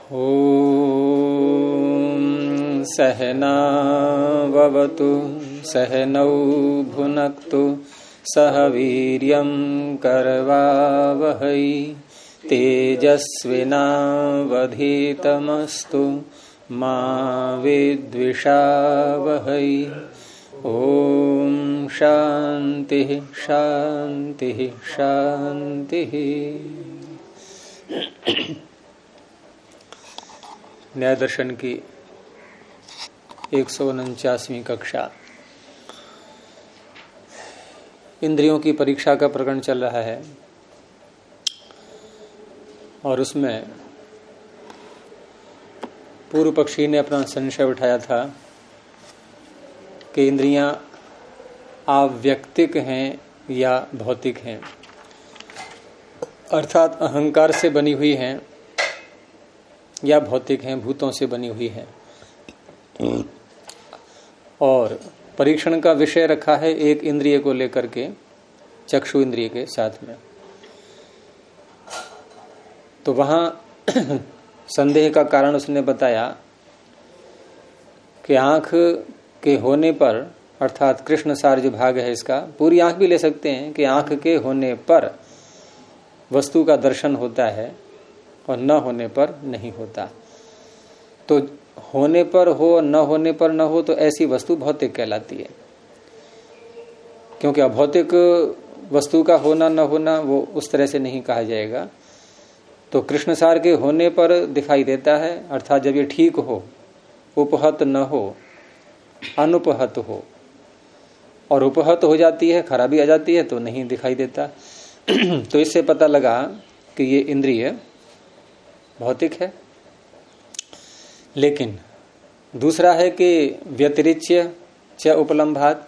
ॐ सहनाववतु सहनौ भुनक्तु सह वीर्यं करवावहै तेजस्विनावधीतमस्तु मा विद्विषावहै। ॐ शांति शांति शांति। न्याय दर्शन की 149वीं कक्षा। इंद्रियों की परीक्षा का प्रकरण चल रहा है और उसमें पूर्व पक्षी ने अपना संशय उठाया था कि इंद्रियां आव्यक्तिक हैं या भौतिक हैं, अर्थात अहंकार से बनी हुई हैं या भौतिक हैं, भूतों से बनी हुई है। और परीक्षण का विषय रखा है एक इंद्रिय को लेकर के, चक्षु इंद्रिय के साथ में। तो वहां संदेह का कारण उसने बताया कि आंख के होने पर, अर्थात कृष्ण सार जो भाग है इसका, पूरी आंख भी ले सकते हैं कि आंख के होने पर वस्तु का दर्शन होता है और न होने पर नहीं होता। तो होने पर हो, न होने पर न हो, तो ऐसी वस्तु भौतिक कहलाती है। क्योंकि अभौतिक वस्तु का होना न होना वो उस तरह से नहीं कहा जाएगा। तो कृष्ण सार के होने पर दिखाई देता है, अर्थात जब ये ठीक हो, उपहत न हो, अनुपहत हो, और उपहत हो जाती है, खराबी आ जाती है, तो नहीं दिखाई देता। तो इससे पता लगा कि ये इंद्रिय भौतिक है। लेकिन दूसरा है कि व्यतिरिच्य च उपलम्भात,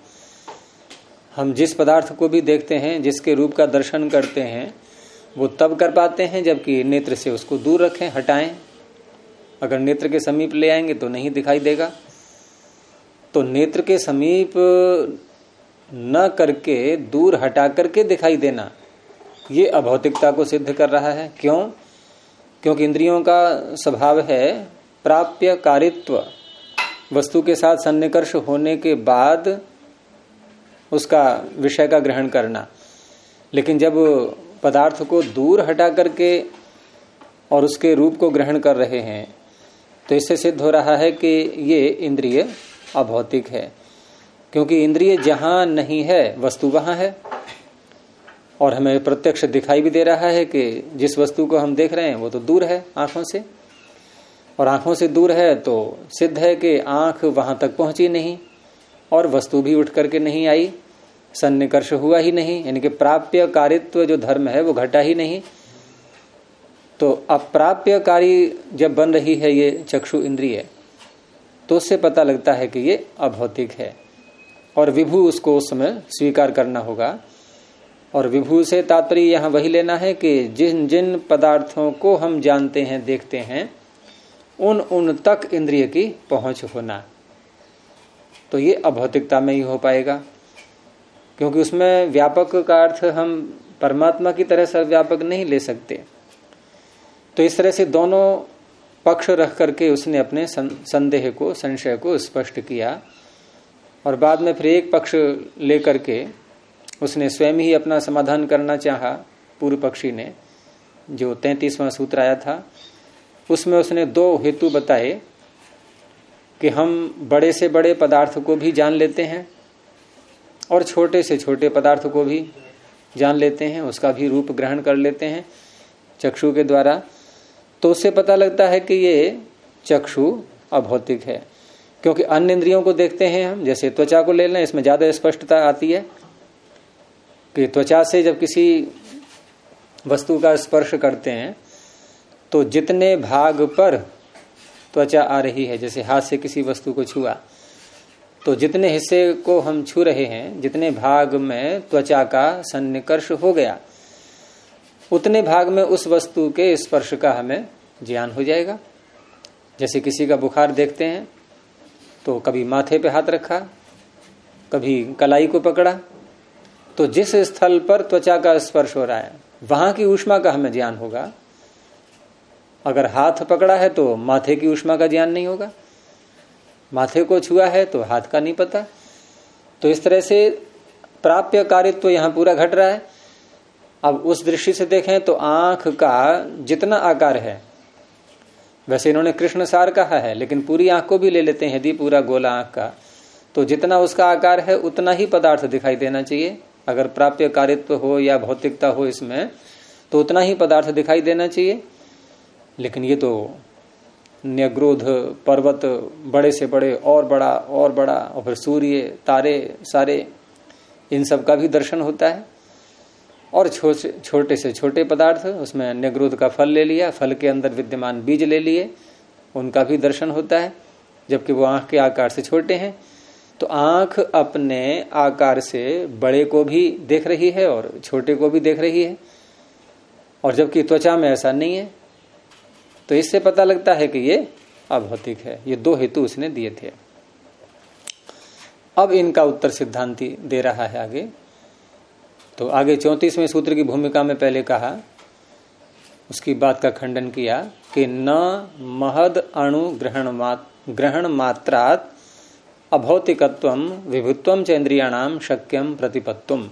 हम जिस पदार्थ को भी देखते हैं, जिसके रूप का दर्शन करते हैं, वो तब कर पाते हैं जबकि नेत्र से उसको दूर रखें, हटाएं। अगर नेत्र के समीप ले आएंगे तो नहीं दिखाई देगा। तो नेत्र के समीप न करके दूर हटा करके दिखाई देना, ये अभौतिकता को सिद्ध कर रहा है। क्यों? क्योंकि इंद्रियों का स्वभाव है प्राप्य कारित्व, वस्तु के साथ सन्निकर्ष होने के बाद उसका विषय का ग्रहण करना। लेकिन जब पदार्थ को दूर हटा करके और उसके रूप को ग्रहण कर रहे हैं, तो इससे सिद्ध हो रहा है कि ये इंद्रिय अभौतिक है। क्योंकि इंद्रिय जहां नहीं है वस्तु वहां है, और हमें प्रत्यक्ष दिखाई भी दे रहा है कि जिस वस्तु को हम देख रहे हैं वो तो दूर है आंखों से, और आंखों से दूर है तो सिद्ध है कि आंख वहां तक पहुंची नहीं और वस्तु भी उठ करके नहीं आई, सन्निकर्ष हुआ ही नहीं, यानी कि प्राप्य कारित्व जो धर्म है वो घटा ही नहीं। तो अप्राप्यकारी जब बन रही है ये चक्षु इंद्रिय, तो उससे पता लगता है कि ये अभौतिक है और विभु उसको उस समय स्वीकार करना होगा। और विभू से तात्पर्य यहां वही लेना है कि जिन जिन पदार्थों को हम जानते हैं, देखते हैं, उन तक इंद्रिय की पहुंच होना, तो ये अभौतिकता में ही हो पाएगा। क्योंकि उसमें व्यापक का अर्थ हम परमात्मा की तरह सर्वव्यापक नहीं ले सकते। तो इस तरह से दोनों पक्ष रख करके उसने अपने संदेह को, संशय को स्पष्ट किया। और बाद में फिर एक पक्ष लेकर के उसने स्वयं ही अपना समाधान करना चाहा। पूर्व पक्षी ने जो 33वां सूत्र आया था, उसमें उसने दो हेतु बताए कि हम बड़े से बड़े पदार्थ को भी जान लेते हैं और छोटे से छोटे पदार्थ को भी जान लेते हैं, उसका भी रूप ग्रहण कर लेते हैं चक्षु के द्वारा। तो उससे पता लगता है कि ये चक्षु अभौतिक है। क्योंकि अन्य इंद्रियों को देखते हैं हम, जैसे त्वचा को ले लें, इसमें ज्यादा स्पष्टता आती है कि त्वचा से जब किसी वस्तु का स्पर्श करते हैं तो जितने भाग पर त्वचा आ रही है, जैसे हाथ से किसी वस्तु को छुआ, तो जितने हिस्से को हम छू रहे हैं, जितने भाग में त्वचा का सन्निकर्ष हो गया, उतने भाग में उस वस्तु के स्पर्श का हमें ज्ञान हो जाएगा। जैसे किसी का बुखार देखते हैं तो कभी माथे पे हाथ रखा, कभी कलाई को पकड़ा, तो जिस स्थल पर त्वचा का स्पर्श हो रहा है वहां की ऊष्मा का हमें ज्ञान होगा। अगर हाथ पकड़ा है तो माथे की ऊष्मा का ज्ञान नहीं होगा, माथे को छुआ है तो हाथ का नहीं पता। तो इस तरह से प्राप्य कारित्व तो यहां पूरा घट रहा है। अब उस दृष्टि से देखें तो आंख का जितना आकार है, वैसे इन्होंने कृष्ण सार कहा है, लेकिन पूरी आंख को भी ले लेते हैं यदि पूरा गोला आंख का, तो जितना उसका आकार है उतना ही पदार्थ दिखाई देना चाहिए। अगर प्राप्य कारित्व हो या भौतिकता हो इसमें, तो उतना ही पदार्थ दिखाई देना चाहिए। लेकिन ये तो न्यग्रोध पर्वत, बड़े से बड़े और बड़ा और बड़ा, और फिर सूर्य, तारे सारे, इन सब का भी दर्शन होता है। और छोटे से छोटे पदार्थ, उसमें न्यग्रोध का फल ले लिया, फल के अंदर विद्यमान बीज ले लिए, उनका भी दर्शन होता है, जबकि वो आंख के आकार से छोटे हैं। तो आंख अपने आकार से बड़े को भी देख रही है और छोटे को भी देख रही है, और जबकि त्वचा में ऐसा नहीं है। तो इससे पता लगता है कि ये अभौतिक है। ये दो हेतु उसने दिए थे। अब इनका उत्तर सिद्धांती दे रहा है आगे। तो आगे 34वें सूत्र की भूमिका में पहले कहा, उसकी बात का खंडन किया कि न महद अणु ग्रहण मात्रात् अभौतिकत्वम विभुत्वम च इंद्रियाणाम शक्यम प्रतिपत्तुम।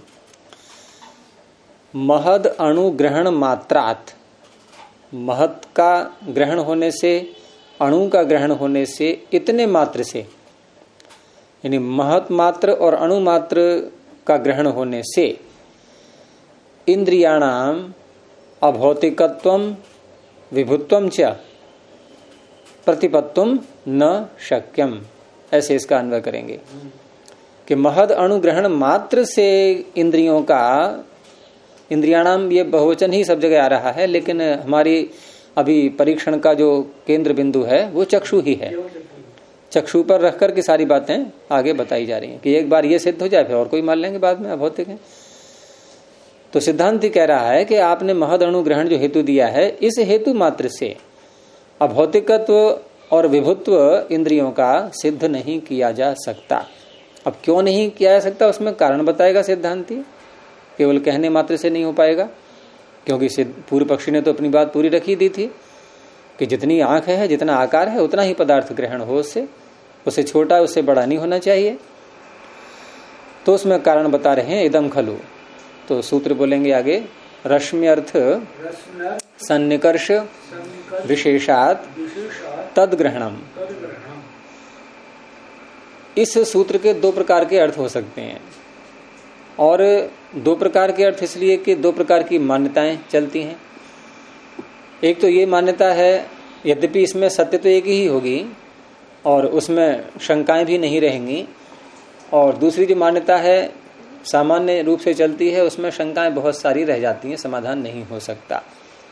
महद अणु ग्रहण मात्रात्, महत का ग्रहण होने से, अणु का ग्रहण होने से, इतने मात्र से, यानी महत मात्र और अणु मात्र का ग्रहण होने से इंद्रियाणाम अभौतिकत्वम विभुत्वम च प्रतिपत्तुम न शक्यम। ऐसे इसका अन्वय करेंगे कि महद अणुग्रहण मात्र से इंद्रियों का, इंद्रियाणाम ये बहुवचन ही सब जगह आ रहा है, लेकिन हमारी अभी परीक्षण का जो केंद्र बिंदु है वो चक्षु ही है। चक्षु पर रख कर के सारी बातें आगे बताई जा रही हैं कि एक बार ये सिद्ध हो जाए फिर और कोई मान लेंगे बाद में अभौतिक है। तो सिद्धांत कह रहा है कि आपने महद अणुग्रहण जो हेतु दिया है, इस हेतु मात्र से अभौतिकत्व और विभुत्व इंद्रियों का सिद्ध नहीं किया जा सकता। अब क्यों नहीं किया जा सकता, उसमें कारण बताएगा सिद्धांती। केवल कहने मात्र से नहीं हो पाएगा, क्योंकि पूर्व पक्षी ने तो अपनी बात पूरी रखी दी थी कि जितनी आंख है, जितना आकार है, उतना ही पदार्थ ग्रहण हो उससे छोटा उससे बड़ा नहीं होना चाहिए। तो उसमें कारण बता रहे हैं इदम खलु। तो सूत्र बोलेंगे आगे, रश्मि अर्थ सन्निकर्ष विशेषात तद्ग्रहणम। इस सूत्र के दो प्रकार के अर्थ हो सकते हैं, और दो प्रकार के अर्थ इसलिए कि दो प्रकार की मान्यताएं चलती हैं। एक तो ये मान्यता है, यद्यपि इसमें सत्य तो एक ही होगी और उसमें शंकाएं भी नहीं रहेंगी, और दूसरी जो मान्यता है सामान्य रूप से चलती है, उसमें शंकाएं बहुत सारी रह जाती हैं, समाधान नहीं हो सकता।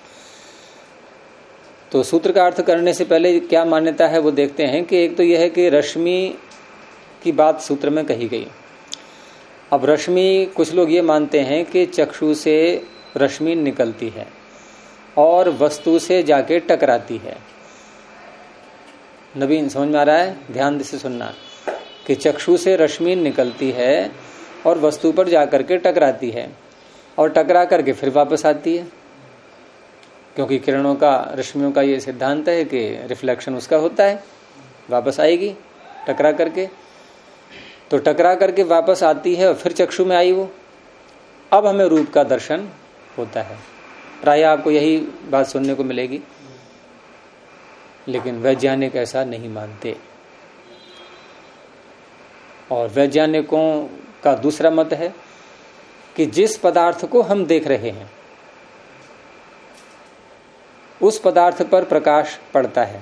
तो सूत्र का अर्थ करने से पहले क्या मान्यता है वो देखते हैं कि एक तो यह है कि रश्मि की बात सूत्र में कही गई। अब रश्मि, कुछ लोग ये मानते हैं कि चक्षु से रश्मि निकलती है और वस्तु से जाके टकराती है। नवीन समझ में आ रहा है? ध्यान से सुनना कि चक्षु से रश्मि निकलती है और वस्तु पर जाकर के टकराती है, और टकरा करके फिर वापस आती है, क्योंकि किरणों का, रश्मियों का ये सिद्धांत है कि रिफ्लेक्शन उसका होता है, वापस आएगी टकरा करके। तो टकरा करके वापस आती है और फिर चक्षु में आई वो, अब हमें रूप का दर्शन होता है। प्राय आपको यही बात सुनने को मिलेगी, लेकिन वैज्ञानिक ऐसा नहीं मानते। और वैज्ञानिकों का दूसरा मत है कि जिस पदार्थ को हम देख रहे हैं उस पदार्थ पर प्रकाश पड़ता है।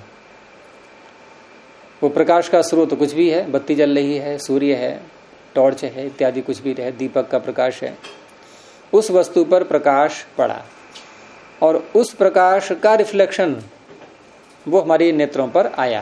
वो प्रकाश का स्रोत कुछ भी है, बत्ती जल रही है, सूर्य है, टॉर्च है, इत्यादि कुछ भी रहे, दीपक का प्रकाश है, उस वस्तु पर प्रकाश पड़ा और उस प्रकाश का रिफ्लेक्शन वो हमारे नेत्रों पर आया,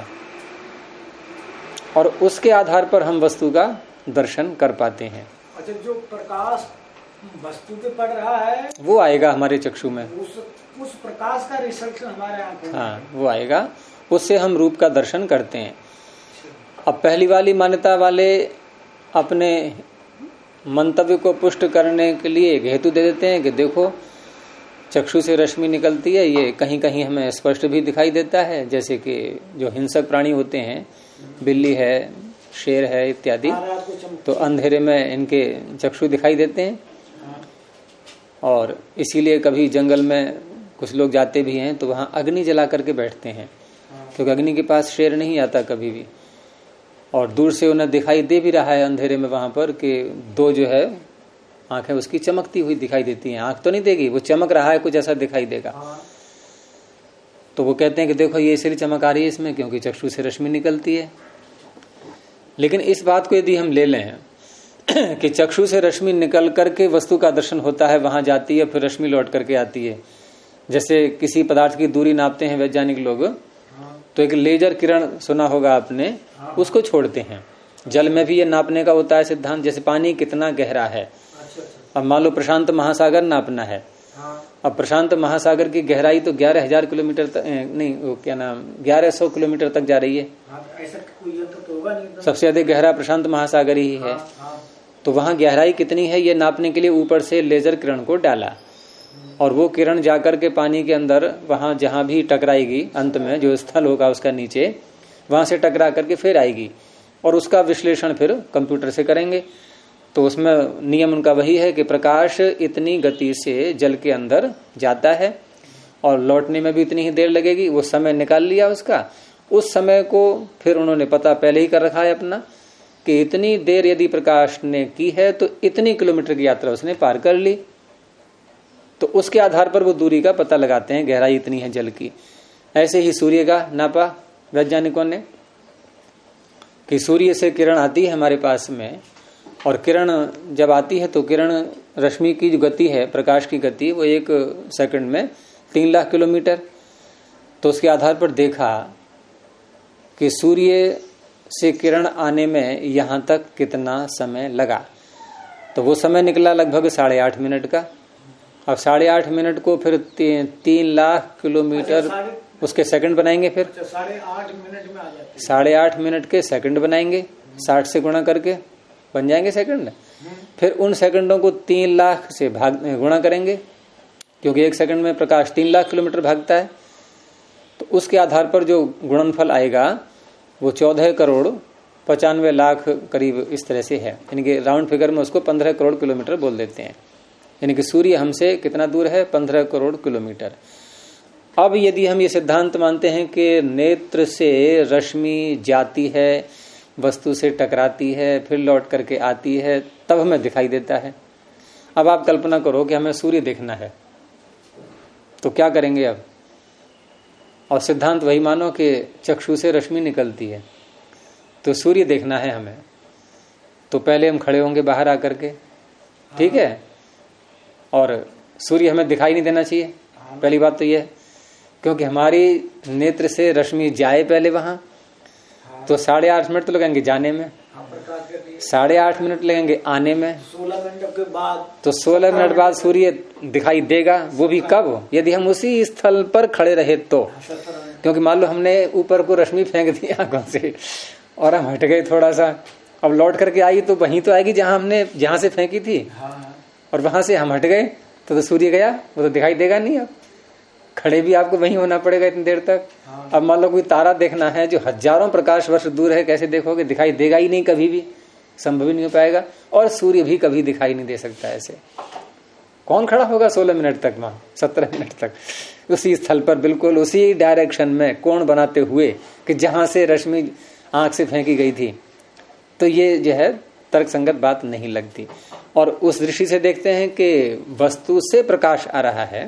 और उसके आधार पर हम वस्तु का दर्शन कर पाते हैं। अच्छा, जो प्रकाश वस्तु पे पड़ रहा है वो आएगा हमारे चक्षु में, उस प्रकाश का रिफ्लेक्शन हमारे आंखों में, हाँ वो आएगा, उससे हम रूप का दर्शन करते हैं। अब पहली वाली मान्यता वाले अपने मंतव्य को पुष्ट करने के लिए एक हेतु दे देते हैं कि देखो चक्षु से रश्मि निकलती है, ये कहीं कहीं हमें स्पष्ट भी दिखाई देता है, जैसे कि जो हिंसक प्राणी होते हैं, बिल्ली है, शेर है इत्यादि, तो अंधेरे में इनके चक्षु दिखाई देते हैं। और इसीलिए कभी जंगल में कुछ लोग जाते भी हैं तो वहां अग्नि जला करके बैठते हैं, क्योंकि अग्नि के पास शेर नहीं आता कभी भी, और दूर से उन्हें दिखाई दे भी रहा है अंधेरे में वहां पर कि दो जो है आंखें उसकी चमकती हुई दिखाई देती हैं। आंख तो नहीं देगी, वो चमक रहा है, कुछ ऐसा दिखाई देगा। तो वो कहते हैं कि देखो ये इसलिए चमक आ रही है इसमें क्योंकि चक्षु से रश्मि निकलती है। लेकिन इस बात को यदि हम ले लें कि चक्षु से रश्मि निकल करके वस्तु का दर्शन होता है, वहां जाती है, फिर रश्मि लौट करके आती है। जैसे किसी पदार्थ की दूरी नापते हैं वैज्ञानिक लोग, तो एक लेजर किरण सुना होगा आपने, उसको छोड़ते हैं। जल में भी ये नापने का होता है सिद्धांत, जैसे पानी कितना गहरा है। अब मान लो प्रशांत महासागर नापना है, अब प्रशांत महासागर की गहराई तो 11,000 किलोमीटर तक, नहीं वो क्या नाम 1100 किलोमीटर तक जा रही है। ऐसा कोई यंत्र तो होगा नहीं, सबसे अधिक गहरा प्रशांत महासागर ही है। तो वहां गहराई कितनी है ये नापने के लिए ऊपर से लेजर किरण को डाला, और वो किरण जाकर के पानी के अंदर वहां जहां भी टकराएगी, अंत में जो स्थल होगा उसका नीचे, वहां से टकरा करके फिर आएगी, और उसका विश्लेषण फिर कंप्यूटर से करेंगे। तो उसमें नियम उनका वही है कि प्रकाश इतनी गति से जल के अंदर जाता है और लौटने में भी इतनी ही देर लगेगी। वो समय निकाल लिया उसका, उस समय को फिर उन्होंने पता पहले ही कर रखा है अपना कि इतनी देर यदि प्रकाश ने की है तो इतनी किलोमीटर की यात्रा उसने पार कर ली। तो उसके आधार पर वो दूरी का पता लगाते हैं, गहराई इतनी है जल की। ऐसे ही सूर्य का नापा वैज्ञानिकों ने कि सूर्य से किरण आती है हमारे पास में, और किरण जब आती है तो किरण रश्मि की जो गति है, प्रकाश की गति, वो 1 सेकंड में 3 लाख किलोमीटर। तो उसके आधार पर देखा कि सूर्य से किरण आने में यहां तक कितना समय लगा, तो वो समय निकला लगभग 8.5 मिनट का। अब 8.5 मिनट को फिर 3 लाख किलोमीटर उसके सेकंड बनाएंगे, फिर 8.5 मिनट में आ जाते, 8.5 मिनट के सेकंड बनाएंगे, 60 से गुणा करके बन जाएंगे सेकंड। फिर उन सेकंडों को 3 लाख से गुणा करेंगे, क्योंकि 1 सेकंड में प्रकाश 3 लाख किलोमीटर भागता है। तो उसके आधार पर जो गुणनफल आएगा वो 14 करोड़ 95 लाख करीब इस तरह से है, यानी कि राउंड फिगर में उसको 15 करोड़ किलोमीटर बोल देते हैं। यानी कि सूर्य हमसे कितना दूर है, 15 करोड़ किलोमीटर। अब यदि हम ये सिद्धांत मानते हैं कि नेत्र से रश्मि जाती है, वस्तु से टकराती है, फिर लौट करके आती है, तब हमें दिखाई देता है। अब आप कल्पना करो कि हमें सूर्य देखना है, तो क्या करेंगे अब? और सिद्धांत वही मानो कि चक्षु से रश्मि निकलती है, तो सूर्य देखना है हमें, तो पहले हम खड़े होंगे बाहर आकर के, ठीक है, और सूर्य हमें दिखाई नहीं देना चाहिए। पहली बात तो यह है, क्योंकि हमारी नेत्र से रश्मि जाए पहले वहां, तो 8.5 मिनट तो लगेंगे जाने में, 8.5 मिनट लगेंगे आने में, 16 मिनट के बाद, तो 16 मिनट बाद सूर्य दिखाई देगा। वो भी कब? यदि हम उसी स्थल पर खड़े रहे तो, क्योंकि मान लो हमने ऊपर को रश्मि फेंक दी आंखों से और हम हट गए थोड़ा सा, अब लौट करके आई तो वहीं तो आएगी जहां से फेंकी थी, और वहां से हम हट गए तो सूर्य गया, वो तो दिखाई देगा नहीं। अब खड़े भी आपको वहीं होना पड़ेगा इतनी देर तक। अब मान लो कोई तारा देखना है जो हजारों प्रकाश वर्ष दूर है, कैसे देखोगे? दिखाई देगा ही नहीं, कभी भी संभव ही नहीं हो पाएगा। और सूर्य भी कभी दिखाई नहीं दे सकता ऐसे। कौन खड़ा होगा 16 मिनट तक, वहां 17 मिनट तक उसी स्थल पर, बिल्कुल उसी डायरेक्शन में कोण बनाते हुए कि जहां से रश्मि आंख से फेंकी गई थी। तो ये जो है तर्क संगत बात नहीं लगती। और उस दृष्टि से देखते हैं कि वस्तु से प्रकाश आ रहा है।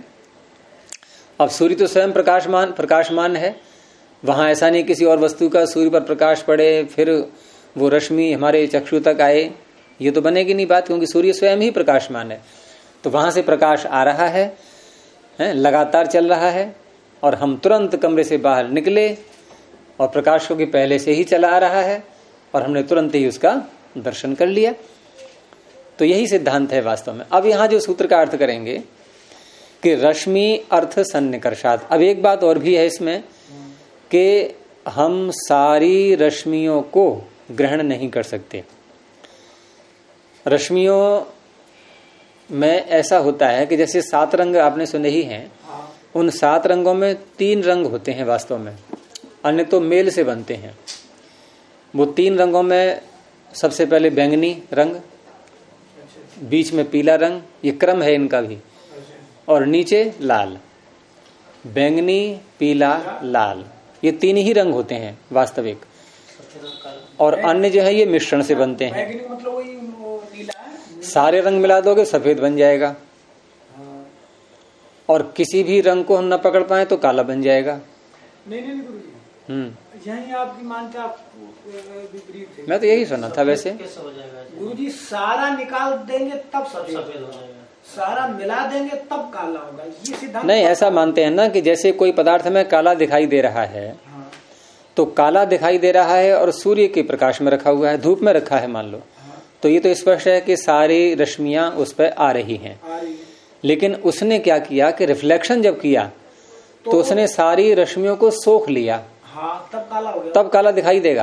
अब सूर्य तो स्वयं प्रकाशमान है, वहां ऐसा नहीं किसी और वस्तु का सूर्य पर प्रकाश पड़े फिर वो रश्मि हमारे चक्षु तक आए, ये तो बनेगी नहीं बात, क्योंकि सूर्य स्वयं ही प्रकाशमान है। तो वहां से प्रकाश आ रहा है, लगातार चल रहा है, और हम तुरंत कमरे से बाहर निकले और प्रकाश को भी पहले से ही चला आ रहा है और हमने तुरंत ही उसका दर्शन कर लिया। तो यही सिद्धांत है वास्तव में। अब यहां जो सूत्र का अर्थ करेंगे कि रश्मि अर्थ सन्निकर्षात्। अब एक बात और भी है इसमें कि हम सारी रश्मियों को ग्रहण नहीं कर सकते। रश्मियों में ऐसा होता है कि जैसे 7 रंग आपने सुने ही हैं, उन 7 रंगों में 3 रंग होते हैं वास्तव में, अन्य तो मेल से बनते हैं। वो 3 रंगों में सबसे पहले बैंगनी रंग, बीच में पीला रंग, ये क्रम है इनका भी, और नीचे लाल। बैंगनी, पीला, लाल, ये 3 ही रंग होते हैं वास्तविक, और अन्य जो है ये मिश्रण से बनते हैं। बैंगनी मतलब वही नीला है, सारे रंग मिला दोगे सफेद बन जाएगा, और किसी भी रंग को हम न पकड़ पाए तो काला बन जाएगा। नहीं गुरुजी, यही आपकी मानता विपरीत है। मैं तो यही सुना था वैसे। गुरुजी सारा निकाल देंगे तब सफेद हो जाएगा, सारा मिला देंगे तब काला होगा, ये सिद्धांत नहीं, ऐसा मानते हैं ना कि जैसे कोई पदार्थ में काला दिखाई दे रहा है, तो काला दिखाई दे रहा है और सूर्य के प्रकाश में रखा हुआ है, धूप में रखा है मान लो, तो ये तो स्पष्ट है कि सारी रश्मियां उस पर आ रही हैं। लेकिन उसने क्या किया कि रिफ्लेक्शन जब किया तो उसने सारी रश्मियों को सोख लिया, तब काला हो गया, तब काला दिखाई देगा।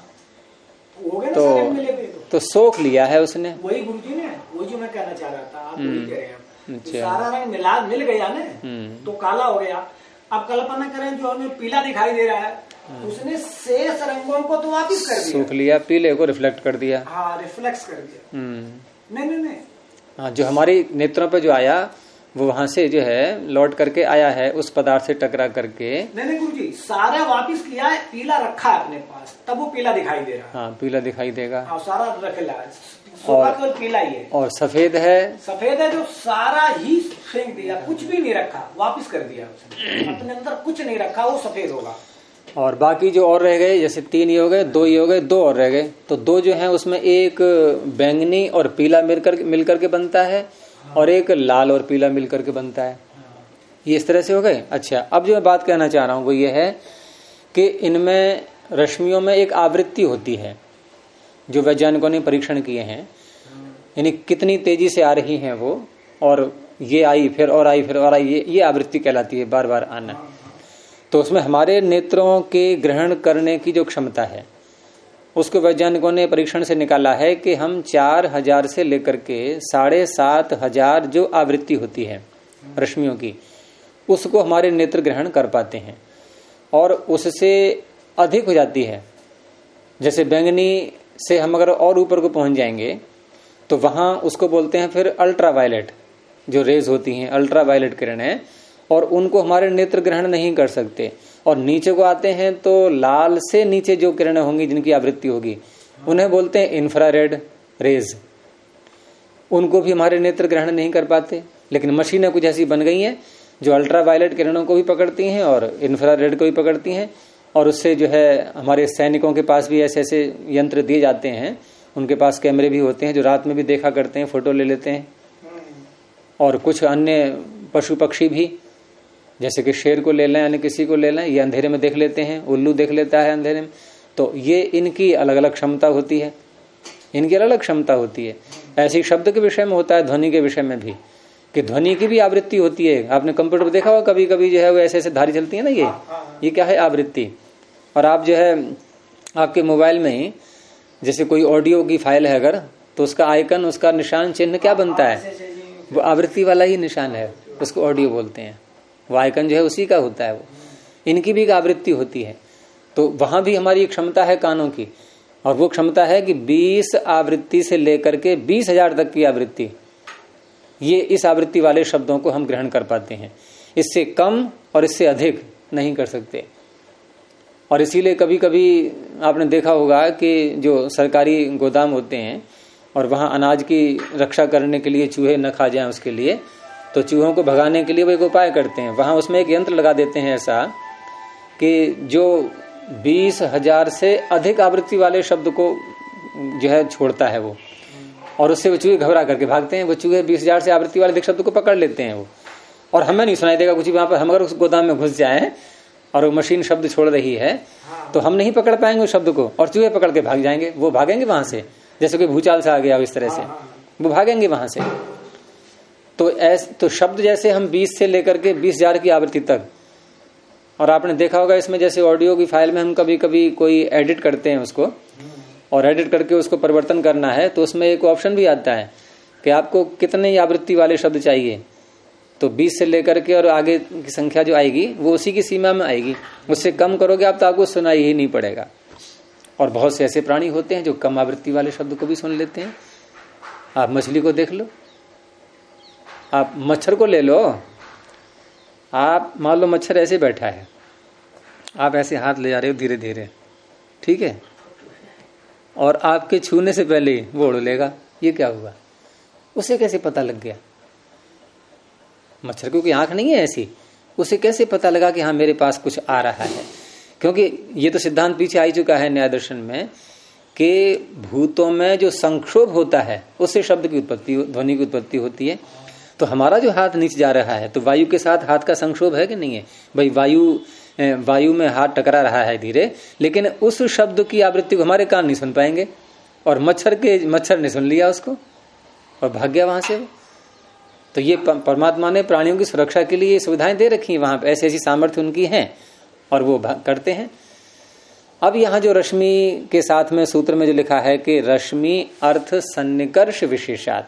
हो गया ना, तो सारे मिले हुए तो सोख लिया है उसने। वही गुरुजी ने, वही जो मैं कहना चाह रहा था, आप वही कह रहे हैं। अच्छा। सारा रंग मिल गया ना, तो काला हो गया। अब कल्पना करें जो हमें पीला दिखाई दे रहा है, उसने शेष रंगों को तो वापिस कर दिया, सूख लिया, पीले को रिफ्लेक्ट कर दिया। रिफ्लेक्स कर दिया। नहीं हाँ, जो हमारी नेत्रों पे जो आया वो वहां से जो है लौट करके आया है, उस पदार्थ से टकरा करके। नहीं गुरुजी, सारा वापिस किया है, पीला रखा है अपने पास, तब वो पीला दिखाई दे रहा है। हाँ, पीला दिखाई देगा। सारा रख लिया, केवल पीला ही है। और सफेद है जो सारा ही फेंक दिया, कुछ भी नहीं रखा, वापिस कर दिया उसने, अपने अंदर कुछ नहीं रखा, वो सफेद होगा। और बाकी जो और रह गए, जैसे 3 ही हो गए, 2 ही हो गए, 2 और रह गए, तो 2 जो हैं उसमें एक बैंगनी और पीला मिलकर के बनता है, और एक लाल और पीला मिलकर के बनता है। ये इस तरह से हो गए। अच्छा, अब जो मैं बात कहना चाह रहा हूं वो ये है कि इनमें रश्मियों में एक आवृत्ति होती है, जो वैज्ञानिकों ने परीक्षण किए हैं, यानी कितनी तेजी से आ रही हैं वो, और ये आई फिर और आई फिर और आई, ये आवृत्ति कहलाती है, बार बार आना। तो उसमें हमारे नेत्रों के ग्रहण करने की जो क्षमता है, उसको वैज्ञानिकों ने परीक्षण से निकाला है कि हम 4000 से लेकर के 7500 जो आवृत्ति होती है रश्मियों की, उसको हमारे नेत्र ग्रहण कर पाते हैं, और उससे अधिक हो जाती है। जैसे बैंगनी से हम अगर और ऊपर को पहुंच जाएंगे तो वहां उसको बोलते हैं फिर अल्ट्रावायलेट, जो रेज होती हैं अल्ट्रावायलेट किरणें, और उनको हमारे नेत्र ग्रहण नहीं कर सकते। और नीचे को आते हैं तो लाल से नीचे जो किरणें होंगी, जिनकी आवृत्ति होगी, उन्हें बोलते हैं इंफ्रारेड रेज, उनको भी हमारे नेत्र ग्रहण नहीं कर पाते। लेकिन मशीनें कुछ ऐसी बन गई हैं जो अल्ट्रावायलेट किरणों को भी पकड़ती हैं और इंफ्रारेड को भी पकड़ती हैं, और उससे जो है हमारे सैनिकों के पास भी ऐसे ऐसे यंत्र दिए जाते हैं, उनके पास कैमरे भी होते हैं जो रात में भी देखा करते हैं, फोटो ले लेते हैं। और कुछ अन्य पशु पक्षी भी, जैसे कि शेर को ले लें, यानी किसी को ले लें, ये अंधेरे में देख लेते हैं, उल्लू देख लेता है अंधेरे में। तो ये इनकी अलग अलग क्षमता होती है, इनकी अलग अलग क्षमता होती है। ऐसी शब्द के विषय में होता है, ध्वनि के विषय में भी, कि ध्वनि की भी आवृत्ति होती है। आपने कंप्यूटर पर देखा होगा, कभी कभी जो है वो ऐसे ऐसे धारी चलती है ना, ये क्या है, आवृत्ति। और आप जो है आपके मोबाइल में ही जैसे कोई ऑडियो की फाइल है अगर, तो उसका आइकन, उसका निशान चिन्ह क्या बनता है, वो आवृत्ति वाला ही निशान है, उसको ऑडियो बोलते हैं। वो आइकन जो है उसी का होता है। वो इनकी भी एक आवृत्ति होती है। तो वहां भी हमारी क्षमता है कानों की, और वो क्षमता है कि 20 आवृत्ति से लेकर के 20,000 तक की आवृत्ति, ये इस आवृत्ति वाले शब्दों को हम ग्रहण कर पाते हैं। इससे कम और इससे अधिक नहीं कर सकते। और इसीलिए कभी कभी आपने देखा होगा कि जो सरकारी गोदाम होते हैं और वहां अनाज की रक्षा करने के लिए चूहे न खा जाएं उसके लिए, तो चूहों को भगाने के लिए वो एक उपाय करते हैं। वहां उसमें एक यंत्र लगा देते हैं ऐसा कि जो 20,000 से अधिक आवृत्ति वाले शब्द को जो है छोड़ता है वो, और उससे वो चूहे घबरा करके भागते हैं। वो चूहे 20,000 से आवृत्ति वाले अधिक शब्द को पकड़ लेते हैं वो, और हमें नहीं सुनाई देगा कुछ भी। वहां पर हम अगर उस गोदाम में घुस जाए और वो मशीन शब्द छोड़ रही है तो हम नहीं पकड़ पाएंगे उस शब्द को, और चूहे पकड़ के भाग जाएंगे। वो भागेंगे वहां से, जैसे कोई भूचाल से आ गया इस तरह से, वो भागेंगे वहां से। तो शब्द जैसे हम 20 से लेकर के 20,000 की आवृत्ति तक, और आपने देखा होगा इसमें जैसे ऑडियो की फाइल में हम कभी कभी कोई एडिट करते हैं उसको, और एडिट करके उसको परिवर्तन करना है तो उसमें एक ऑप्शन भी आता है कि आपको कितने आवृत्ति वाले शब्द चाहिए, तो 20 से लेकर के और आगे की संख्या जो आएगी वो उसी की सीमा में आएगी। उससे कम करोगे आप तो आपको सुनाई ही नहीं पड़ेगा। और बहुत से ऐसे प्राणी होते हैं जो कम आवृत्ति वाले शब्द को भी सुन लेते हैं। आप मछली को देख लो, आप मच्छर को ले लो। आप मान लो मच्छर ऐसे बैठा है, आप ऐसे हाथ ले जा रहे हो धीरे धीरे, ठीक है, और आपके छूने से पहले वो उड़ लेगा। ये क्या हुआ? उसे कैसे पता लग गया? मच्छर की कोई आंख नहीं है ऐसी, उसे कैसे पता लगा कि हाँ मेरे पास कुछ आ रहा है? क्योंकि ये तो सिद्धांत पीछे आ चुका है न्याय दर्शन में कि भूतों में जो संक्षोभ होता है उससे शब्द की उत्पत्ति, ध्वनि की उत्पत्ति होती है। तो हमारा जो हाथ नीचे जा रहा है तो वायु के साथ हाथ का संक्षोभ है कि नहीं है? भाई वायु में हाथ टकरा रहा है धीरे, लेकिन उस शब्द की आवृत्ति को हमारे कान नहीं सुन पाएंगे। और मच्छर ने सुन लिया उसको और भाग गया वहां से। तो ये परमात्मा ने प्राणियों की सुरक्षा के लिए सुविधाएं दे रखी है, वहां पे ऐसी ऐसी सामर्थ्य उनकी है और वो करते हैं। अब यहाँ जो रश्मि के साथ में सूत्र में जो लिखा है कि रश्मि अर्थ सन्निकर्ष विशेषात,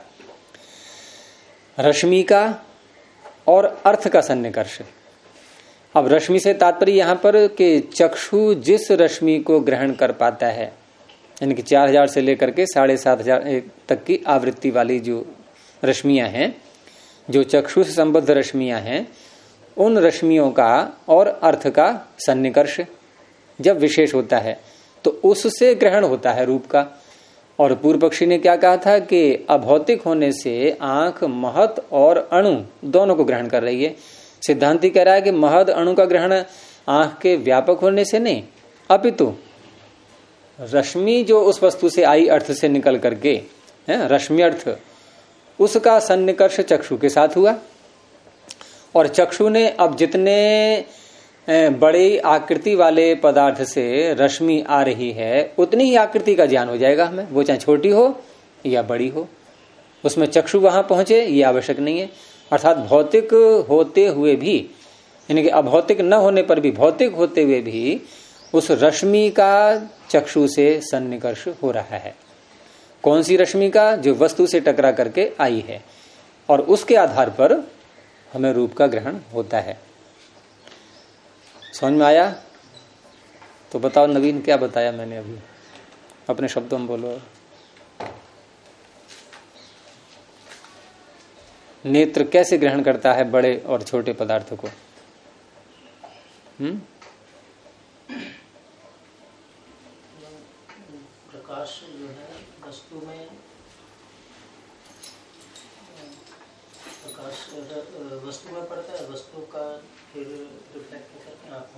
रश्मि का और अर्थ का सन्निकर्ष। अब रश्मि से तात्पर्य यहाँ पर कि चक्षु जिस रश्मि को ग्रहण कर पाता है, यानी कि 4000 से लेकर के 7500 तक की आवृत्ति वाली जो रश्मियां हैं, जो चक्षु से संबद्ध रश्मियां हैं, उन रश्मियों का और अर्थ का सन्निकर्ष जब विशेष होता है तो उससे ग्रहण होता है रूप का। और पूर्व पक्षी ने क्या कहा था कि अभौतिक होने से आंख महत और अणु दोनों को ग्रहण कर रही है। सिद्धांति कह रहा है कि महद अणु का ग्रहण आंख के व्यापक होने से नहीं, अपितु रश्मि जो उस वस्तु से आई अर्थ से निकल करके है, रश्मि अर्थ, उसका सन्निकर्ष चक्षु के साथ हुआ। और चक्षु ने अब जितने बड़ी आकृति वाले पदार्थ से रश्मि आ रही है उतनी ही आकृति का ज्ञान हो जाएगा हमें, वो चाहे छोटी हो या बड़ी हो। उसमें चक्षु वहां पहुंचे ये आवश्यक नहीं है। अर्थात भौतिक होते हुए भी, यानी कि अभौतिक न होने पर भी, भौतिक होते हुए भी उस रश्मि का चक्षु से सन्निकर्ष हो रहा है। कौन सी रश्मि का? जो वस्तु से टकरा करके आई है, और उसके आधार पर हमें रूप का ग्रहण होता है। समझ में आया? तो बताओ नवीन, क्या बताया मैंने अभी? अपने शब्दों में बोलो। नेत्र कैसे ग्रहण करता है बड़े और छोटे पदार्थों को? प्रकाश जो है वस्तु में, प्रकाश वस्तु में पड़ता है, वस्तु का फिर रिफ्लेक्ट करके आंखों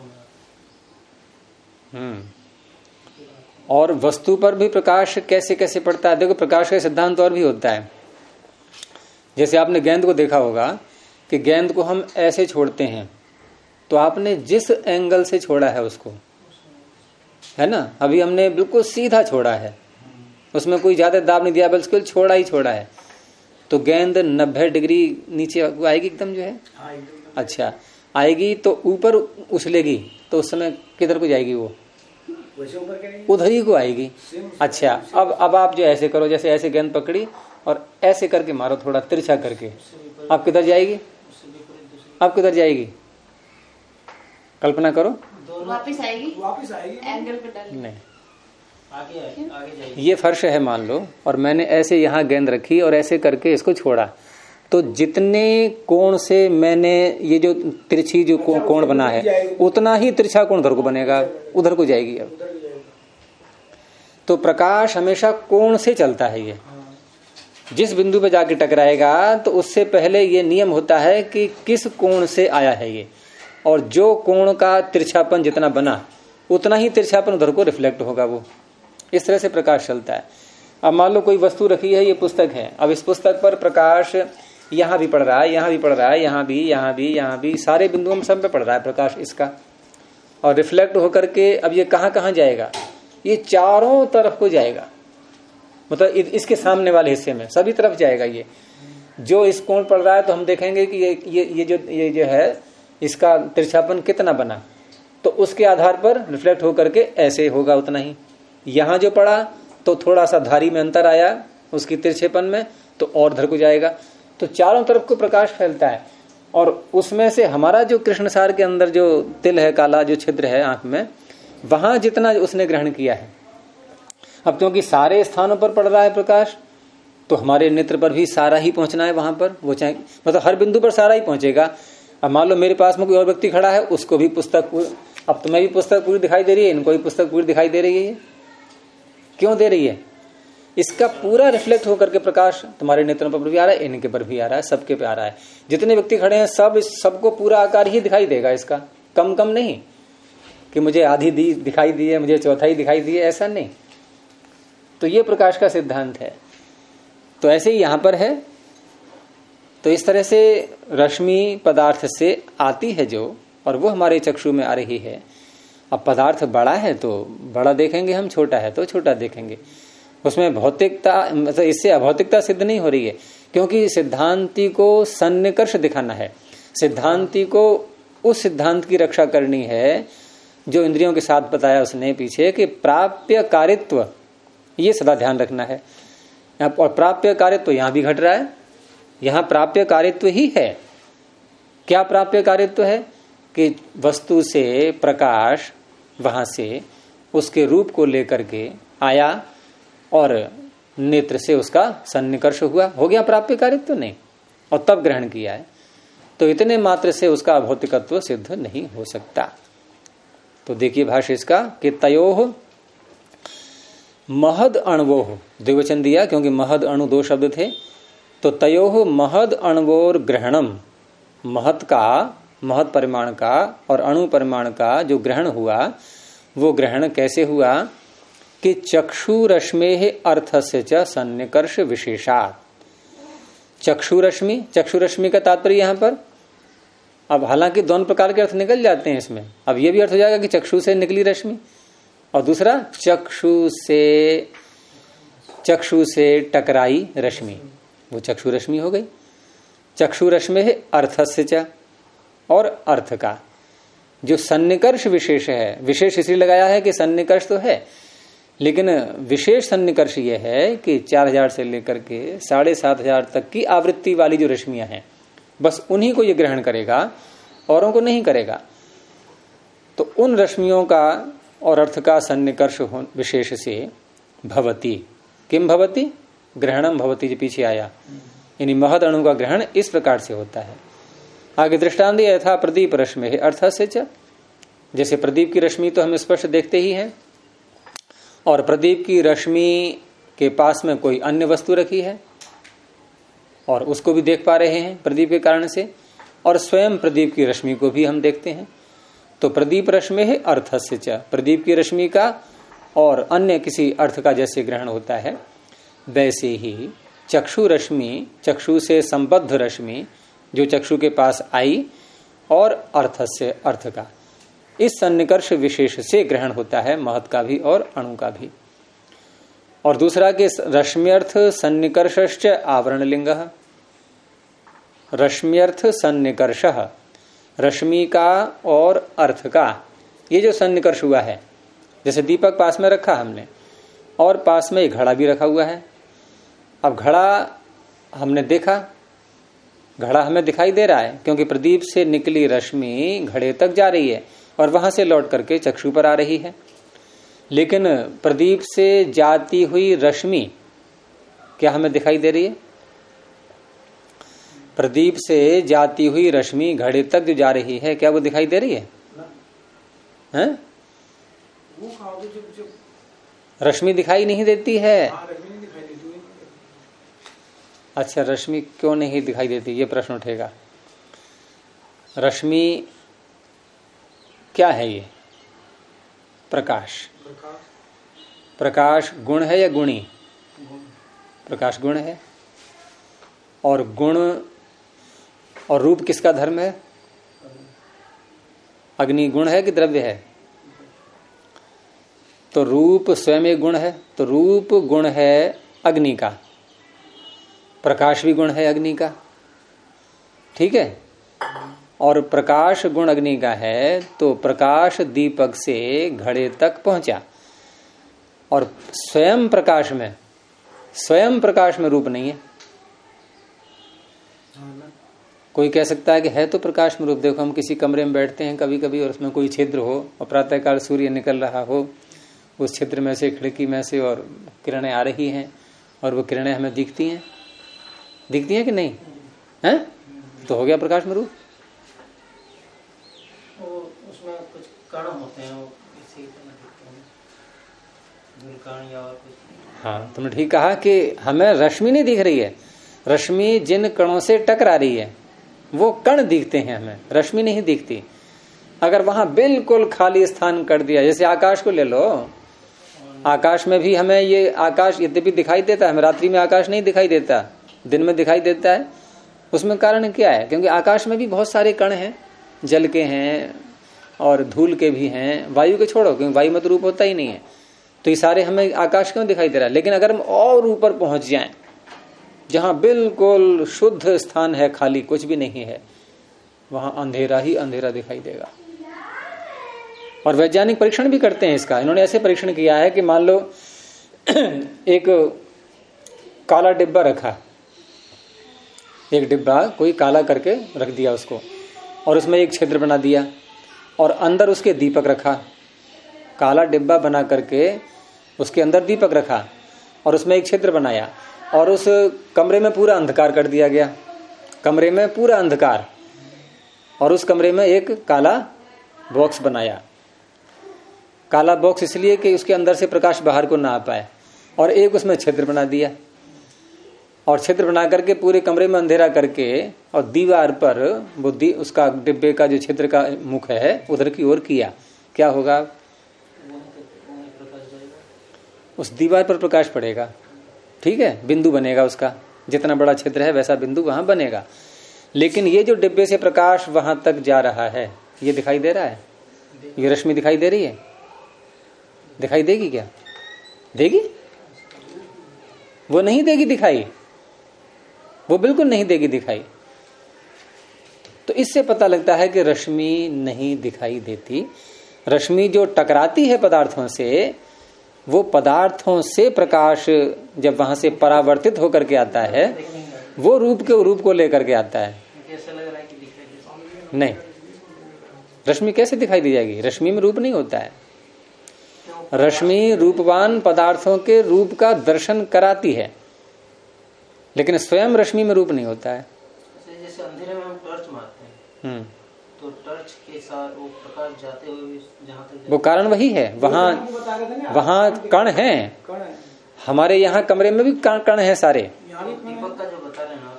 में। और वस्तु पर भी प्रकाश कैसे कैसे पड़ता है? देखो, प्रकाश का सिद्धांत और भी होता है। जैसे आपने गेंद को देखा होगा कि गेंद को हम ऐसे छोड़ते हैं, तो आपने जिस एंगल से छोड़ा है उसको, है ना, अभी हमने बिल्कुल सीधा छोड़ा है, उसमें कोई ज्यादा दाब नहीं दिया, बिल्कुल छोड़ा ही छोड़ा है, तो गेंद 90 डिग्री नीचे आएगी एकदम, जो है अच्छा आएगी, तो ऊपर उछलेगी, तो उस समय किधर को जाएगी? वो उधर ही को आएगी। अच्छा, अब आप जो ऐसे करो, जैसे ऐसे गेंद पकड़ी और ऐसे करके मारो, थोड़ा तिरछा करके, आप किधर जाएगी? आप किधर जाएगी? कल्पना करो। वापस आएगी एंगल पे डाल नहीं, आगे जाएगी। ये फर्श है मान लो, और मैंने ऐसे यहाँ गेंद रखी और ऐसे करके इसको छोड़ा, तो जितने कोण से मैंने ये जो तिरछी जो कोण बना है, उतना ही तिरछा कोण उधर को बनेगा, उधर को जाएगी। अब तो प्रकाश हमेशा कोण से चलता है। ये जिस बिंदु पे जाके टकराएगा तो उससे पहले ये नियम होता है कि किस कोण से आया है ये, और जो कोण का तिरछापन जितना बना उतना ही तिरछापन उधर को रिफ्लेक्ट होगा। वो इस तरह से प्रकाश चलता है। अब मान लो कोई वस्तु रखी है, ये पुस्तक है, अब इस पुस्तक पर प्रकाश यहाँ भी पड़ रहा है, यहाँ भी पड़ रहा है, यहाँ भी, यहाँ भी, यहाँ भी, सारे बिंदुओं में सब पे पड़ रहा है प्रकाश इसका, और रिफ्लेक्ट होकर के अब ये कहाँ कहाँ जाएगा? ये चारों तरफ को जाएगा, मतलब इसके सामने वाले हिस्से में सभी तरफ जाएगा। ये जो इस कोण पड़ रहा है तो हम देखेंगे कि ये जो है इसका तिरछापन कितना बना, तो उसके आधार पर रिफ्लेक्ट होकर के ऐसे होगा उतना ही। यहाँ जो पड़ा तो थोड़ा सा धारी में अंतर आया, उसकी तिरछेपन में तो और धर को जाएगा, तो चारों तरफ को प्रकाश फैलता है। और उसमें से हमारा जो कृष्ण सार के अंदर जो तिल है, काला जो छिद्र है आंख में, वहां जितना उसने ग्रहण किया है, अब क्योंकि सारे स्थानों पर पड़ रहा है प्रकाश, तो हमारे नेत्र पर भी सारा ही पहुंचना है वहां पर, वो चाहे मतलब हर बिंदु पर सारा ही पहुंचेगा। अब मान लो मेरे पास में कोई और व्यक्ति खड़ा है, उसको भी पुस्तक, अब तुम्हें भी पुस्तक पूरी दिखाई दे रही है, इनको भी पुस्तक पूरी दिखाई दे रही है। क्यों दे रही है? इसका पूरा रिफ्लेक्ट होकर के प्रकाश तुम्हारे नेत्रों पर भी आ रहा है, इनके पर भी आ रहा है, सबके पे आ रहा है। जितने व्यक्ति खड़े हैं सबको पूरा आकार ही दिखाई देगा इसका, कम कम नहीं कि मुझे आधी दिखाई दी है, मुझे चौथाई दिखाई दी है, ऐसा नहीं। तो ये प्रकाश का सिद्धांत है। तो ऐसे ही यहां पर है। तो इस तरह से रश्मि पदार्थ से आती है जो, और वो हमारे चक्षु में आ रही है। अब पदार्थ बड़ा है तो बड़ा देखेंगे हम, छोटा है तो छोटा देखेंगे। उसमें भौतिकता, मतलब इससे अभौतिकता सिद्ध नहीं हो रही है, क्योंकि सिद्धांती को सन्निकर्ष दिखाना है। सिद्धांती को उस सिद्धांत की रक्षा करनी है जो इंद्रियों के साथ बताया उसने पीछे, कि प्राप्य कारित्व, ये सदा ध्यान रखना है। और प्राप्य कारित्व यहां भी घट रहा है, यहां प्राप्य कारित्व ही है। क्या प्राप्य कारित्व है? कि वस्तु से प्रकाश वहां से उसके रूप को लेकर के आया और नेत्र से उसका सन्निकर्ष हुआ, हो गया प्राप्य कारित्व नहीं, और तब ग्रहण किया है। तो इतने मात्र से उसका भौतिकत्व सिद्ध नहीं हो सकता। तो देखिए भाष्य इसका कि तयोह महद अणवोह, द्विवचन दिया क्योंकि महद अणु दो शब्द थे। तो तयोह महद अणवोर ग्रहणम, महत का, महत परिमाण का और अणु परिमाण का जो ग्रहण हुआ, वो ग्रहण कैसे हुआ कि चक्षु रश्मे अर्थ से च सन्निकर्ष विशेषात। चक्षु रश्मि का तात्पर्य यहां पर, अब हालांकि दोनों प्रकार के अर्थ निकल जाते हैं इसमें। अब ये भी अर्थ हो जाएगा कि चक्षु से निकली रश्मि, और दूसरा चक्षु से टकराई रश्मि, वो चक्षु रश्मि हो गई। चक्षु रश्मि है अर्थ से च, और अर्थ का जो सन्निकर्ष विशेष है, विशेष इसलिए लगाया है कि सन्निकर्ष तो है, लेकिन विशेष सन्निकर्ष ये है कि 4000 से लेकर के 7500 तक की आवृत्ति वाली जो रश्मियां हैं, बस उन्हीं को ये ग्रहण करेगा, औरों को नहीं करेगा। तो उन रश्मियों का और अर्थ का सन्निकर्ष विशेष से भवती, किम भवती, ग्रहणम भवती, जो पीछे आया, यानी महद अणु का ग्रहण इस प्रकार से होता है। आगे दृष्टांत यथा प्रदीप रश्मि है अर्थ से च, जैसे प्रदीप की रश्मि तो हम स्पष्ट देखते ही हैं, और प्रदीप की रश्मि के पास में कोई अन्य वस्तु रखी है और उसको भी देख पा रहे हैं प्रदीप के कारण से, और स्वयं प्रदीप की रश्मि को भी हम देखते हैं। तो प्रदीप रश्मि है अर्थ से च, प्रदीप की रश्मि का और अन्य किसी अर्थ का जैसे ग्रहण होता है, वैसे ही चक्षु रश्मि, चक्षु से संबद्ध रश्मि जो चक्षु के पास आई, और अर्थ से अर्थ का, इस सन्निकर्ष विशेष से ग्रहण होता है महत का भी और अणु का भी। और दूसरा कि रश्म्यर्थ सन्निकर्षश्च आवरण लिंग, रश्म्यर्थ सन्निकर्ष, रश्मि का और अर्थ का ये जो सन्निकर्ष हुआ है, जैसे दीपक पास में रखा हमने और पास में एक घड़ा भी रखा हुआ है। अब घड़ा हमने देखा, घड़ा हमें दिखाई दे रहा है क्योंकि प्रदीप से निकली रश्मि घड़े तक जा रही है और वहां से लौट करके चक्षु पर आ रही है। लेकिन प्रदीप से जाती हुई रश्मि क्या हमें दिखाई दे रही है? प्रदीप से जाती हुई रश्मि घड़े तक जो जा रही है, क्या वो दिखाई दे रही है? हैं? रश्मि दिखाई नहीं देती है। अच्छा, रश्मि क्यों नहीं दिखाई देती, ये प्रश्न उठेगा। रश्मि क्या है? ये प्रकाश। प्रकाश गुण है या गुणी? प्रकाश गुण है। और गुण और रूप किसका धर्म है? अग्नि गुण है कि द्रव्य है? तो रूप स्वयं एक गुण है, तो रूप गुण है अग्नि का, प्रकाश भी गुण है अग्नि का, ठीक है। और प्रकाश गुण अग्नि का है, तो प्रकाश दीपक से घड़े तक पहुंचा और स्वयं प्रकाश में स्वयं प्रकाश में रूप नहीं है। कोई कह सकता है कि है तो प्रकाश में रूप। देखो हम किसी कमरे में बैठते हैं कभी कभी और उसमें कोई छिद्र हो और प्रातःकाल सूर्य निकल रहा हो, उस छिद्र में से खिड़की में से और किरणें आ रही हैं और वो किरणें हमें दिखती हैं कि नहीं हैं? तो हो गया प्रकाश में रूप। उसमें कुछ कण होते हैं, वो इसी तरह दिखते हैं, धूलकण या और कुछ। हाँ, तुमने ठीक कहा कि हमें रश्मि नहीं दिख रही है। रश्मि जिन कणों से टकरा रही है वो कण दिखते हैं, हमें रश्मि नहीं दिखती। अगर वहां बिल्कुल खाली स्थान कर दिया, जैसे आकाश को ले लो, आकाश में भी हमें ये आकाश यद्यपि दिखाई देता है, हमें रात्रि में आकाश नहीं दिखाई देता, दिन में दिखाई देता है। उसमें कारण क्या है? क्योंकि आकाश में भी बहुत सारे कण हैं, जल के हैं और धूल के भी हैं, वायु के छोड़ो, क्योंकि वायु में तो रूप होता ही नहीं है। तो ये सारे हमें आकाश क्यों दिखाई दे रहा है? लेकिन अगर हम और ऊपर पहुंच जाएं, जहां बिल्कुल शुद्ध स्थान है, खाली कुछ भी नहीं है, वहां अंधेरा ही अंधेरा दिखाई देगा। और वैज्ञानिक परीक्षण भी करते हैं इसका। इन्होंने ऐसे परीक्षण किया है कि मान लो एक काला डिब्बा रखा, एक डिब्बा कोई काला करके रख दिया उसको, और उसमें एक छिद्र बना दिया और अंदर उसके दीपक रखा। काला डिब्बा बना करके उसके अंदर दीपक रखा और उसमें एक छिद्र बनाया और उस कमरे में पूरा अंधकार कर दिया गया, कमरे में पूरा अंधकार, और उस कमरे में एक काला बॉक्स बनाया। काला बॉक्स इसलिए कि उसके अंदर से प्रकाश बाहर को ना आ पाए, और एक उसमें छिद्र बना दिया और छिद्र बना करके पूरे कमरे में अंधेरा करके, और दीवार पर वो उसका डिब्बे का जो छिद्र का मुख है उधर की ओर किया। क्या होगा? उस दीवार पर प्रकाश पड़ेगा, ठीक है, बिंदु बनेगा उसका, जितना बड़ा छिद्र है वैसा बिंदु वहां बनेगा। लेकिन ये जो डिब्बे से प्रकाश वहां तक जा रहा है, ये दिखाई दे रहा है, ये रश्मि दिखाई दे रही है, दिखाई देगी क्या? देगी? वो नहीं देगी दिखाई, वो बिल्कुल नहीं देगी दिखाई। तो इससे पता लगता है कि रश्मि नहीं दिखाई देती। रश्मि जो टकराती है पदार्थों से, वो पदार्थों से प्रकाश जब वहां से परावर्तित होकर के आता है, वो रूप को लेकर के आता है। नहीं, रश्मि कैसे दिखाई दी जाएगी? रश्मि में रूप नहीं होता है। रश्मि रूपवान पदार्थों के रूप का दर्शन कराती है, लेकिन स्वयं रश्मि में रूप नहीं होता है। जैसे अंधेरे में हम टॉर्च मारते हैं, तो टॉर्च के साथ वो प्रकाश जाते हुए जहां तक, वो कारण वही है। वहां कण हैं, हमारे यहाँ कमरे में भी कण हैं सारे। दीपक का जो बता रहे हैं ना,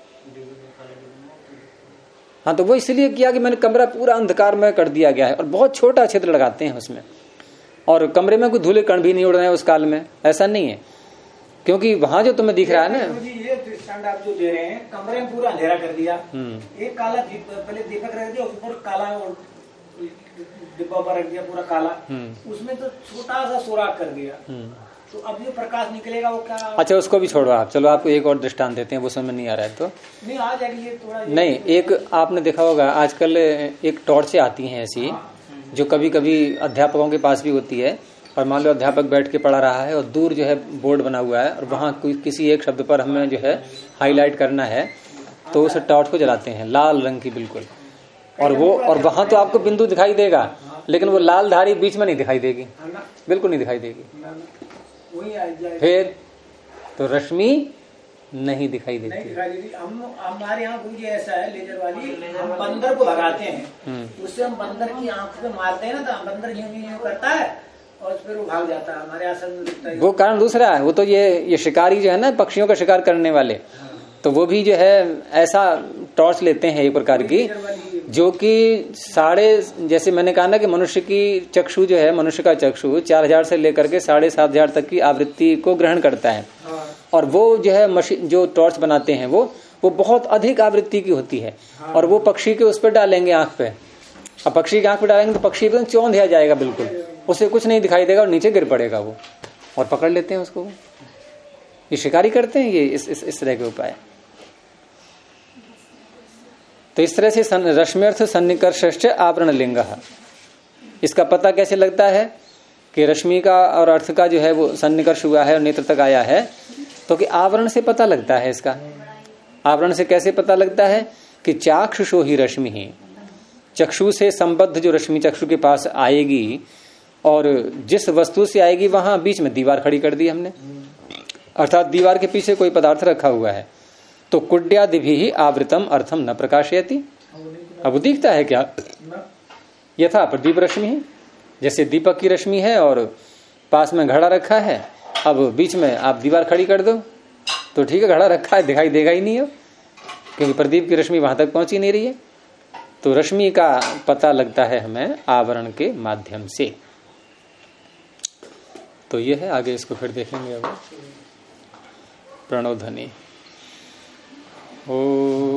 हाँ, तो वो इसलिए किया कि मैंने कमरा पूरा अंधकार में कर दिया गया है, और बहुत छोटा छिद्र लगाते हैं उसमें, और कमरे में कोई धूले कण भी नहीं उड़ रहे हैं उस काल में। ऐसा नहीं है, क्योंकि वहां जो तुम्हें दिख रहा है ना, ये दृष्टांत आप जो दे रहे हैं, कमरे में पूरा अंधेरा कर दिया, एक काला पहले दीपक रख दिया, ऊपर काला डिब्बा पर रख दिया पूरा काला, उसमें तो छोटा सा सुराख कर दिया, तो अब ये प्रकाश निकलेगा वो क्या? अच्छा, उसको भी छोड़ो आप, चलो आपको एक और दृष्टांत देते हैं, वो समझ नहीं आ रहा है तो नहीं आ जाएगी ये थोड़ा। नहीं, एक आपने देखा होगा आजकल एक टॉर्चें आती हैं ऐसी, जो कभी कभी अध्यापकों के पास भी होती है, और मान लो अध्यापक बैठ के पढ़ा रहा है और दूर जो है बोर्ड बना हुआ है और वहां कोई किसी एक शब्द पर हमें जो है हाईलाइट करना है, तो उस टॉर्च को जलाते हैं लाल रंग की बिल्कुल, और वहां तो आपको बिंदु दिखाई देगा, लेकिन वो लाल धारी बीच में नहीं दिखाई देगी, बिल्कुल नहीं दिखाई देगी। फिर तो रश्मि नहीं दिखाई देती। हम हमारे यहाँ गुरु जी ऐसा है, लेजर वाली, हम बंदर को भगाते हैं, उससे हम बंदर की आंख पे मारते हैं ना, तो बंदर यूं करता है और फिर वो भाग जाता है, हमारे आसन में दिखता है। वो कारण दूसरा है, वो तो ये शिकारी जो है ना, पक्षियों का शिकार करने वाले, तो वो भी जो है ऐसा टॉर्च लेते हैं एक प्रकार की, जो कि जैसे मैंने कहा ना कि मनुष्य की चक्षु जो है, मनुष्य का चक्षु 4000 से लेकर के 7500 तक की आवृत्ति को ग्रहण करता है, और वो जो है मशीन जो टॉर्च बनाते हैं वो बहुत अधिक आवृत्ति की होती है, और वो पक्षी के उस पर डालेंगे आंख पे, अब पक्षी की आंख पे डालेंगे तो पक्षी एकदम चौंधिया जाएगा, बिल्कुल उसे कुछ नहीं दिखाई देगा और नीचे गिर पड़ेगा वो, और पकड़ लेते हैं उसको। ये शिकारी करते हैं ये इस तरह के उपाय। तो इस तरह से रश्म्यर्थ सन्निकर्षश्च आवरण लिंग, इसका पता कैसे लगता है कि रश्मि का और अर्थ का जो है वो सन्निकर्ष हुआ है और नेत्र तक आया है, तो कि आवरण से पता लगता है इसका। आवरण से कैसे पता लगता है कि चाक्षुषो ही रश्मि ही, चक्षु से संबद्ध जो रश्मि चक्षु के पास आएगी और जिस वस्तु से आएगी वहां बीच में दीवार खड़ी कर दी हमने, अर्थात दीवार के पीछे कोई पदार्थ रखा हुआ है, तो कुड्यादि भी आवृतम अर्थम न प्रकाशयति। अब दिखता है क्या? यथा प्रदीप रश्मि है, जैसे दीपक की रश्मि है और पास में घड़ा रखा है, अब बीच में आप दीवार खड़ी कर दो तो ठीक है, घड़ा रखा है दिखाई देगा ही नहीं हो, क्योंकि प्रदीप की रश्मि वहां तक पहुंच ही नहीं रही है। तो रश्मि का पता लगता है हमें आवरण के माध्यम से। तो ये है, आगे इसको फिर देखेंगे। अब प्रणव ध्वनि। ओ